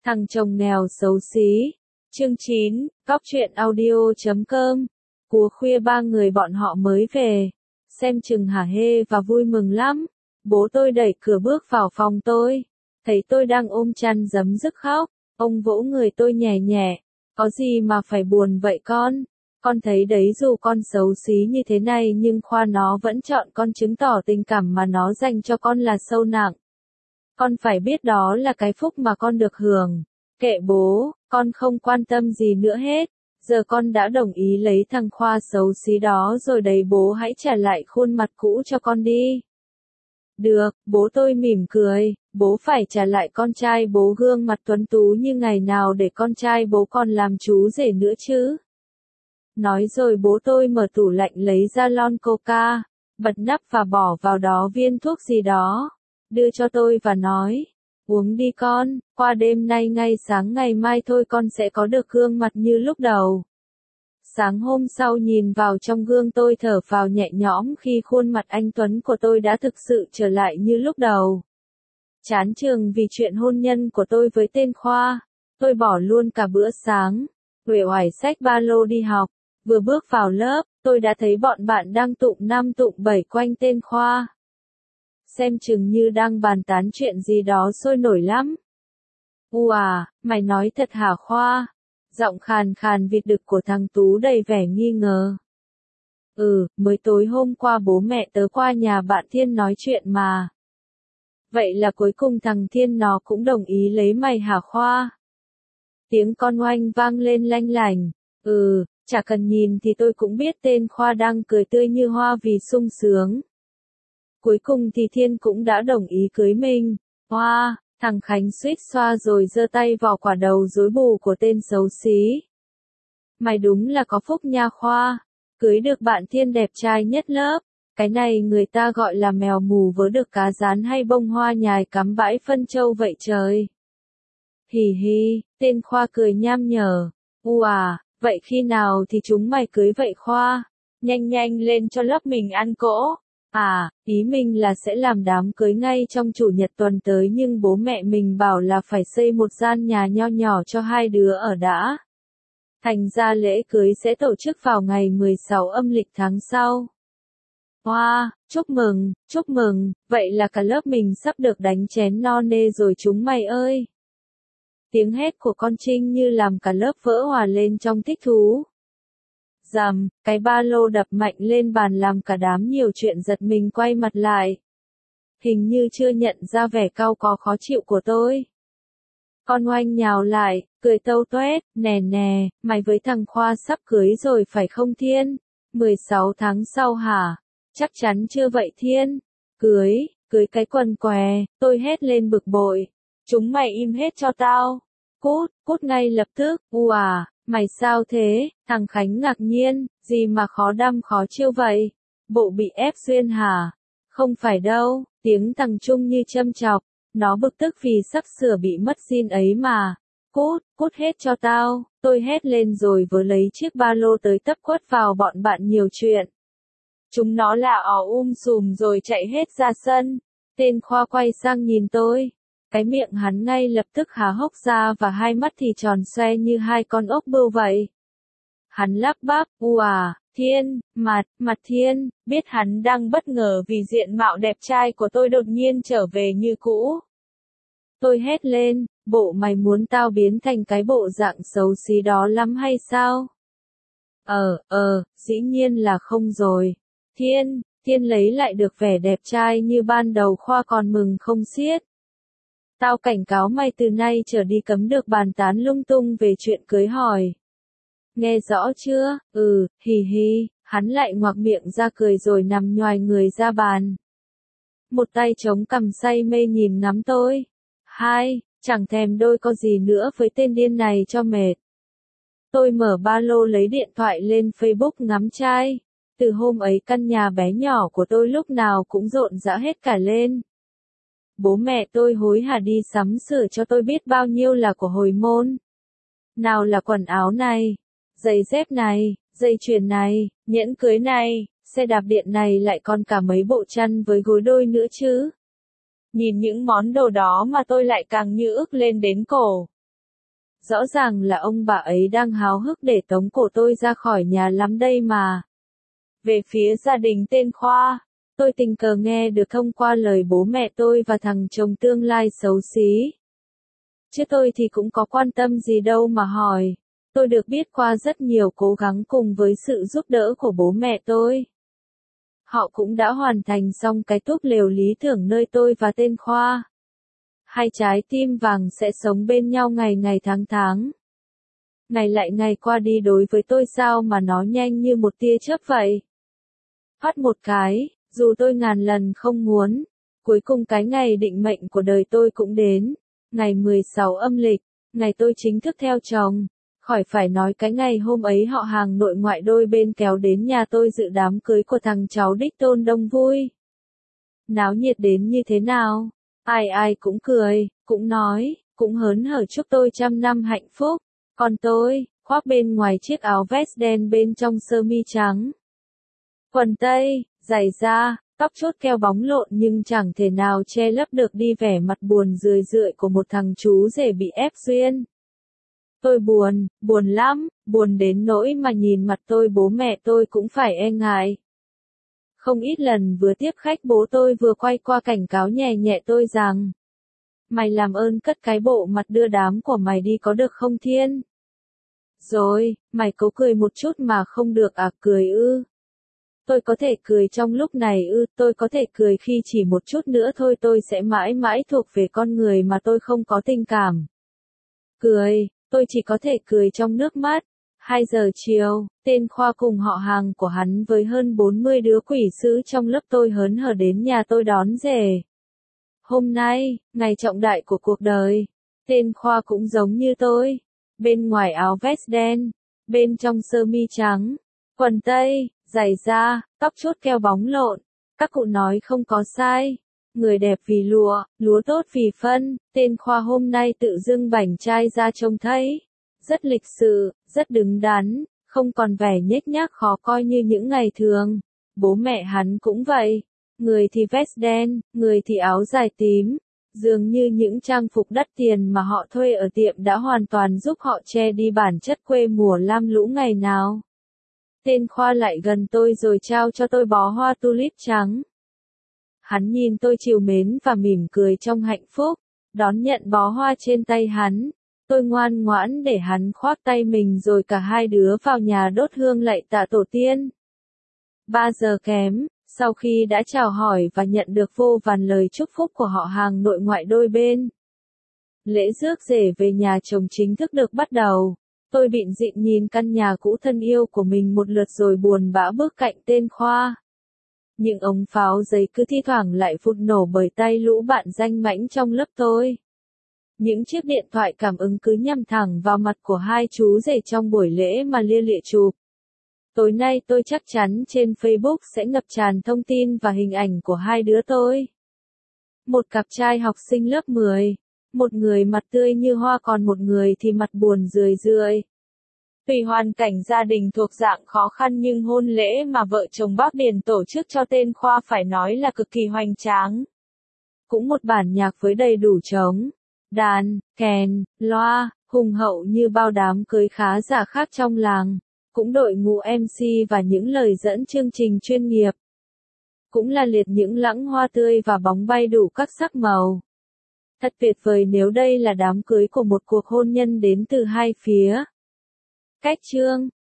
Thằng chồng nghèo xấu xí. Chương 9, Cóc truyện audio.com. Cúa khuya ba người bọn họ mới về. Xem chừng hả hê và vui mừng lắm. Bố tôi đẩy cửa bước vào phòng tôi. Thấy tôi đang ôm chăn giấm dứt khóc. Ông vỗ người tôi nhẹ nhẹ. Có gì mà phải buồn vậy con? Con thấy đấy, dù con xấu xí như thế này nhưng Khoa nó vẫn chọn con, chứng tỏ tình cảm mà nó dành cho con là sâu nặng. Con phải biết đó là cái phúc mà con được hưởng. Kệ bố, con không quan tâm gì nữa hết. Giờ con đã đồng ý lấy thằng Khoa xấu xí đó rồi đấy, bố hãy trả lại khuôn mặt cũ cho con đi. Được, bố tôi mỉm cười, bố phải trả lại con trai bố gương mặt tuấn tú như ngày nào để con trai bố còn làm chú rể nữa chứ. Nói rồi bố tôi mở tủ lạnh lấy ra lon coca, bật nắp và bỏ vào đó viên thuốc gì đó, đưa cho tôi và nói, uống đi con, qua đêm nay ngay sáng ngày mai thôi con sẽ có được gương mặt như lúc đầu. Sáng hôm sau nhìn vào trong gương tôi thở phào nhẹ nhõm khi khuôn mặt anh Tuấn của tôi đã thực sự trở lại như lúc đầu. Chán trường vì chuyện hôn nhân của tôi với tên Khoa, tôi bỏ luôn cả bữa sáng, uể oải xách ba lô đi học. Vừa bước vào lớp, tôi đã thấy bọn bạn đang tụng năm tụng bảy quanh tên Khoa. Xem chừng như đang bàn tán chuyện gì đó sôi nổi lắm. À, mày nói thật hả Khoa? Giọng khàn khàn vịt đực của thằng Tú đầy vẻ nghi ngờ. Mới tối hôm qua bố mẹ tớ qua nhà bạn Thiên nói chuyện mà. Vậy là cuối cùng thằng Thiên nó cũng đồng ý lấy mày hả Khoa? Tiếng con oanh vang lên lanh lảnh. Chả cần nhìn thì tôi cũng biết tên Khoa đang cười tươi như hoa vì sung sướng. Cuối cùng thì Thiên cũng đã đồng ý cưới mình. Hoa, thằng Khánh suýt xoa rồi giơ tay vào quả đầu rối bù của tên xấu xí. Mày đúng là có phúc nha Khoa, cưới được bạn Thiên đẹp trai nhất lớp. Cái này người ta gọi là mèo mù vớ được cá rán hay bông hoa nhài cắm bãi phân châu vậy trời. Hì hì, tên Khoa cười nham nhở. Vậy khi nào thì chúng mày cưới vậy Khoa? Nhanh nhanh lên cho lớp mình ăn cỗ. Ý mình là sẽ làm đám cưới ngay trong chủ nhật tuần tới, nhưng bố mẹ mình bảo là phải xây một gian nhà nho nhỏ cho hai đứa ở đã. Thành ra lễ cưới sẽ tổ chức vào ngày 16 âm lịch tháng sau. Chúc mừng, vậy là cả lớp mình sắp được đánh chén no nê rồi chúng mày ơi. Tiếng hét của con Trinh như làm cả lớp vỡ hòa lên trong thích thú. Rầm, cái ba lô đập mạnh lên bàn làm cả đám nhiều chuyện giật mình quay mặt lại. Hình như chưa nhận ra vẻ cau có khó chịu của tôi. Con oanh nhào lại, cười tâu toét, nè, mày với thằng Khoa sắp cưới rồi phải không Thiên? 16 tháng sau hả? Chắc chắn chưa vậy Thiên? Cưới cái quần què, tôi hét lên bực bội. Chúng mày im hết cho tao. Cút ngay lập tức. Mày sao thế? Thằng Khánh ngạc nhiên, gì mà khó đăm khó chiêu vậy? Bộ bị ép duyên hả? Không phải đâu, tiếng thằng Trung như châm chọc, nó bực tức vì sắp sửa bị mất zin ấy mà. Cút hết cho tao, tôi hét lên rồi vừa lấy chiếc ba lô tới tấp quất vào bọn bạn nhiều chuyện. Chúng nó là sùm rồi chạy hết ra sân. Tên Khoa quay sang nhìn tôi. Cái miệng hắn ngay lập tức há hốc ra và hai mắt thì tròn xoe như hai con ốc bươu vậy. Hắn lắp bắp, Thiên, mặt Thiên, biết hắn đang bất ngờ vì diện mạo đẹp trai của tôi đột nhiên trở về như cũ. Tôi hét lên, bộ mày muốn tao biến thành cái bộ dạng xấu xí đó lắm hay sao? Dĩ nhiên là không rồi. Thiên lấy lại được vẻ đẹp trai như ban đầu. Khoa còn mừng không xiết. Tao cảnh cáo mày từ nay trở đi cấm được bàn tán lung tung về chuyện cưới hỏi. Nghe rõ chưa? Hì, hắn lại ngoạc miệng ra cười rồi nằm nhoài người ra bàn. Một tay chống cằm say mê nhìn ngắm tôi. Chẳng thèm đôi co gì nữa với tên điên này cho mệt. Tôi mở ba lô lấy điện thoại lên Facebook ngắm trai. Từ hôm ấy căn nhà bé nhỏ của tôi lúc nào cũng rộn rã hết cả lên. Bố mẹ tôi hối hả đi sắm sửa cho tôi biết bao nhiêu là của hồi môn. Nào là quần áo này, giày dép này, dây chuyền này, nhẫn cưới này, xe đạp điện này, lại còn cả mấy bộ chăn với gối đôi nữa chứ. Nhìn những món đồ đó mà tôi lại càng như ức lên đến cổ. Rõ ràng là ông bà ấy đang háo hức để tống cổ tôi ra khỏi nhà lắm đây mà. Về phía gia đình tên Khoa, tôi tình cờ nghe được thông qua lời bố mẹ tôi và thằng chồng tương lai xấu xí. Chứ tôi thì cũng có quan tâm gì đâu mà hỏi. Tôi được biết qua rất nhiều cố gắng cùng với sự giúp đỡ của bố mẹ tôi. Họ cũng đã hoàn thành xong cái túp lều lý tưởng nơi tôi và tên Khoa. Hai trái tim vàng sẽ sống bên nhau ngày ngày tháng tháng. Ngày lại ngày qua đi đối với tôi sao mà nó nhanh như một tia chớp vậy. Phát một cái, dù tôi ngàn lần không muốn, cuối cùng cái ngày định mệnh của đời tôi cũng đến. Ngày 16 âm lịch, ngày tôi chính thức theo chồng. Khỏi phải nói cái ngày hôm ấy họ hàng nội ngoại đôi bên kéo đến nhà tôi dự đám cưới của thằng cháu đích tôn đông vui. Náo nhiệt đến như thế nào? Ai ai cũng cười, cũng nói, cũng hớn hở chúc tôi 100 năm hạnh phúc. Còn tôi, khoác bên ngoài chiếc áo vest đen bên trong sơ mi trắng. Quần tây, giày da, tóc chốt keo bóng lộn nhưng chẳng thể nào che lấp được đi vẻ mặt buồn rười rượi của một thằng chú rể bị ép duyên. Tôi buồn, buồn lắm, buồn đến nỗi mà nhìn mặt tôi bố mẹ tôi cũng phải e ngại. Không ít lần vừa tiếp khách bố tôi vừa quay qua cảnh cáo nhẹ nhẹ tôi rằng: mày làm ơn cất cái bộ mặt đưa đám của mày đi có được không Thiên? Rồi, mày cố cười một chút mà không được à? Cười ư? Tôi có thể cười trong lúc này ư? Tôi có thể cười khi chỉ một chút nữa thôi tôi sẽ mãi mãi thuộc về con người mà tôi không có tình cảm. Cười, tôi chỉ có thể cười trong nước mắt. 2 giờ chiều, tên Khoa cùng họ hàng của hắn với hơn 40 đứa quỷ sứ trong lớp tôi hớn hở đến nhà tôi đón rể. Hôm nay, ngày trọng đại của cuộc đời, tên Khoa cũng giống như tôi. Bên ngoài áo vest đen, bên trong sơ mi trắng, quần tây, giày da, tóc chốt keo bóng lộn. Các cụ nói không có sai. Người đẹp vì lụa, lúa tốt vì phân, tên Khoa hôm nay tự dưng bảnh trai ra trông thấy. Rất lịch sự, rất đứng đắn, không còn vẻ nhếch nhác khó coi như những ngày thường. Bố mẹ hắn cũng vậy. Người thì vest đen, người thì áo dài tím. Dường như những trang phục đắt tiền mà họ thuê ở tiệm đã hoàn toàn giúp họ che đi bản chất quê mùa lam lũ ngày nào. Tên Khoa lại gần tôi rồi trao cho tôi bó hoa tulip trắng. Hắn nhìn tôi trìu mến và mỉm cười trong hạnh phúc, đón nhận bó hoa trên tay hắn. Tôi ngoan ngoãn để hắn khoác tay mình rồi cả hai đứa vào nhà đốt hương lạy tạ tổ tiên. 3 giờ kém, sau khi đã chào hỏi và nhận được vô vàn lời chúc phúc của họ hàng nội ngoại đôi bên, lễ rước rể về nhà chồng chính thức được bắt đầu. Tôi bịn rịn nhìn căn nhà cũ thân yêu của mình một lượt rồi buồn bã bước cạnh tên Khoa. Những ống pháo giấy cứ thi thoảng lại phụt nổ bởi tay lũ bạn danh mãnh trong lớp tôi. Những chiếc điện thoại cảm ứng cứ nhắm thẳng vào mặt của hai chú rể trong buổi lễ mà lia lịa chụp. Tối nay tôi chắc chắn trên Facebook sẽ ngập tràn thông tin và hình ảnh của hai đứa tôi. Một cặp trai học sinh lớp 10, một người mặt tươi như hoa còn một người thì mặt buồn rười rượi. Tùy hoàn cảnh gia đình thuộc dạng khó khăn nhưng hôn lễ mà vợ chồng bác Điền tổ chức cho tên Khoa phải nói là cực kỳ hoành tráng. Cũng một bản nhạc với đầy đủ trống, đàn, kèn, loa, hùng hậu như bao đám cưới khá giả khác trong làng. Cũng đội ngũ MC và những lời dẫn chương trình chuyên nghiệp. Cũng là liệt những lẵng hoa tươi và bóng bay đủ các sắc màu. Thật tuyệt vời nếu đây là đám cưới của một cuộc hôn nhân đến từ hai phía. Cách chương